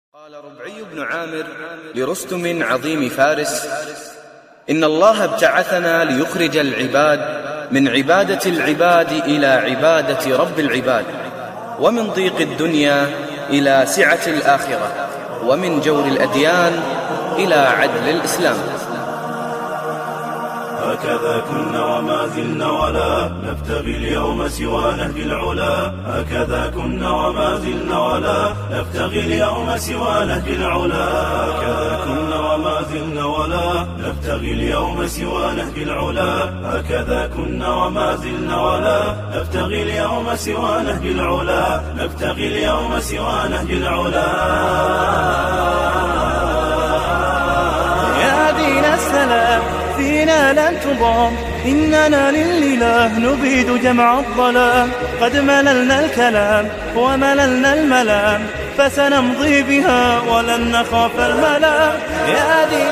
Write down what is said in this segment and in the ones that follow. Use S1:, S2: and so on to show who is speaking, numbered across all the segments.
S1: قال ربعي بن عامر لرستم عظيم فارس: إن الله ابتعثنا ليخرج العباد من عبادة العباد إلى عبادة رب العباد، ومن ضيق الدنيا إلى سعة الآخرة، ومن جور الأديان إلى عدل الإسلام.
S2: هكذا كنا وما زلنا ولا نبتغي اليوم سوى نهج العلا. هكذا كنا وما زلنا ولا نبتغي اليوم سوى نهج العلا. هكذا كنا وما زلنا ولا نبتغي اليوم سوى نهج العلا. هكذا كنا وما زلنا ولا نبتغي اليوم سوى نهج العلا. نبتغي اليوم سوى نهج العلا.
S3: يا دين السلام فينا لن تضام، إننا للإله نبيد جمع الظلام. قد مللنا الكلام ومللنا الملام، فسنمضي بها ولن نخاف الملام. يا دين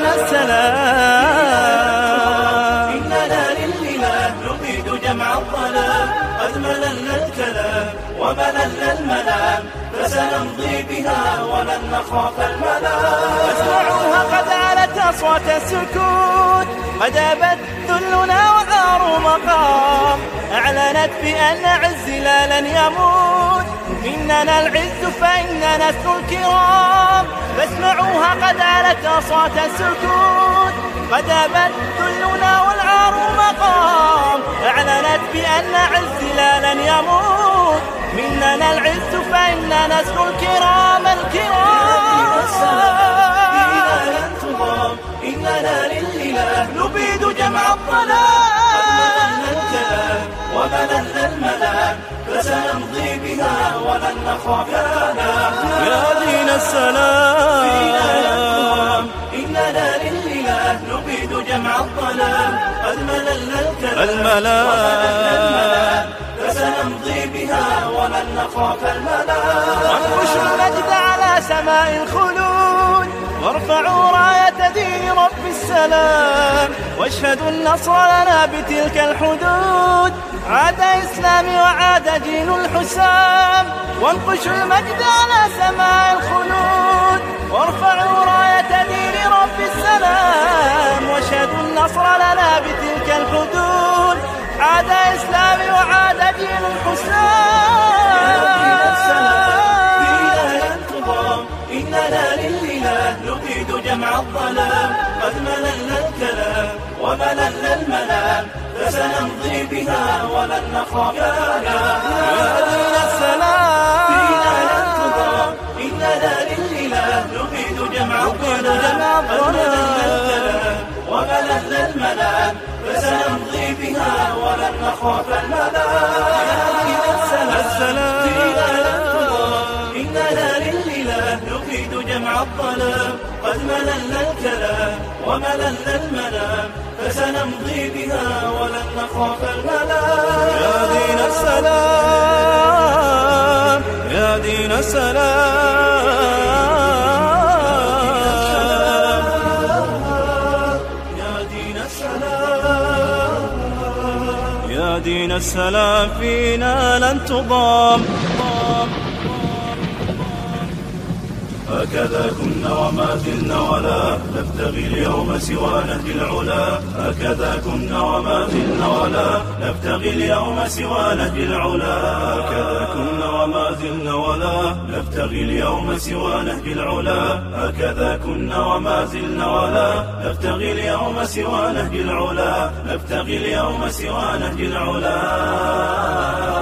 S3: السلام
S2: إننا للإله نبيد جمع الظلام. قد مللنا الكلام ومللنا الملام، فسنمضي بها ولن نخاف الملام.
S3: اسمعوها قد علت أصوات السكوت، قد أبت ذلنا وعار مقام، أعلنت بأن عز لا لن يموت. إننا العز فإننا نسل الكرام. فاسمعوها قد علت أصوات السكوت، قد أبت ذلنا والعار مقام، أعلنت بأن عز لا لن يموت. مننا العز فإننا نسل الكرام
S2: إننا للإله نبيد جمع الظلام. قد مللنا الكلام ومللنا الملام، فسنمضي بها ولن نخاف الملام.
S3: يا دين السلام
S2: إننا للإله نبيد جمع الظلام. قد مللنا الكلام ومللنا الملام، فسنمضي بها ولن نخاف الملام.
S3: وانقشوا المجد على سماء الخلود، وارفعوا راية دين رب السلام، واشهدوا النصر لنا بتلك الحدود. عاد إسلامي وعاد دين الحسام. وانقشوا المجد على سماء الخلود، وارفعوا راية دين رب السلام، واشهدوا النصر لنا بتلك الحدود. عاد إسلامي وعاد دين الحسام.
S2: إننا للإله نبيد جمع الظلام. قد مللنا الكلام ومللنا الملام، فسنمضي بها ولن نخاف الملام.
S3: يا دين السلام
S2: إننا للإله نبيد جمع الظلام. قد مللنا الكلام ومللنا الملام، فسنمضي بها ولن نخاف الملام. يا دين السلام إننا للإله نبيد جمع الظلام. قد مللنا الكلام ومللنا الملام، فسنمضي بها ولن نخاف الملام.
S3: يا دين السلام يا دين السلام
S2: يا دين السلام
S3: يا دين السلام فينا لن تضام.
S2: هكذا كنا وما زلنا ولا نبتغي اليوم سوى نهج العلا. هكذا كنا وما زلنا ولا نبتغي اليوم سوى نهج العلا. هكذا كنا وما زلنا ولا نبتغي اليوم سوى نهج العلا. هكذا كنا وما زلنا ولا نبتغي اليوم سوى نهج العلا. نبتغي اليوم سوى نهج العلا.